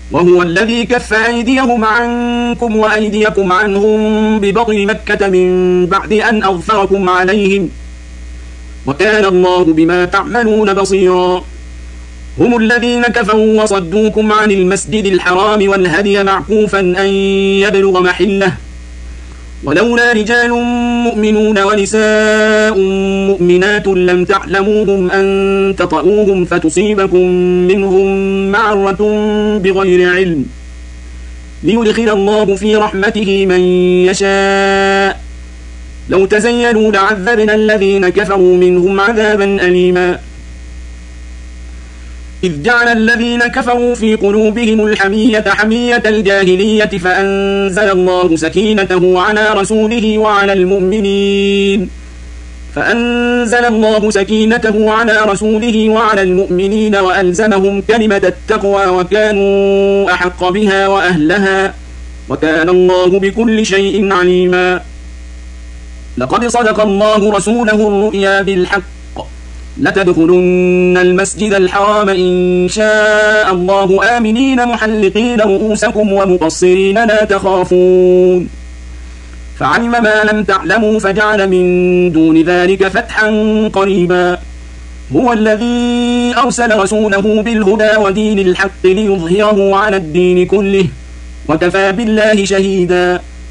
وهو الذي كف أيديهم عنكم وأيديكم عنهم ببطن مكة من بعد أن أظفركم عليهم، وكان الله بما تعملون بصيرا. هم الذين كفروا وصدوكم عن المسجد الحرام والهدي معكوفا أن يبلغ محله، ولولا رجال مؤمنون ونساء مؤمنات لم تعلموهم أن تطؤوهم فتصيبكم منهم معرة بغير علم، ليدخل الله في رحمته من يشاء. لو تزيلوا لعذبنا الذين كفروا منهم عذابا أليما. إذ جعل الذين كفروا في قلوبهم الحمية حمية الجاهلية فأنزل الله سكينته على رسوله وعلى المؤمنين وألزمهم كلمة التقوى وكانوا أحق بها وأهلها، وكان الله بكل شيء عليما. لقد صدق الله رسوله الرؤيا بالحق، لتدخلن المسجد الحرام إن شاء الله آمنين محلقين رؤوسكم ومقصرين لا تخافون، فعلم ما لم تعلموا فجعل من دون ذلك فتحا قريبا. هو الذي أرسل رسوله بالهدى ودين الحق ليظهره على الدين كله، وكفى بالله شهيدا.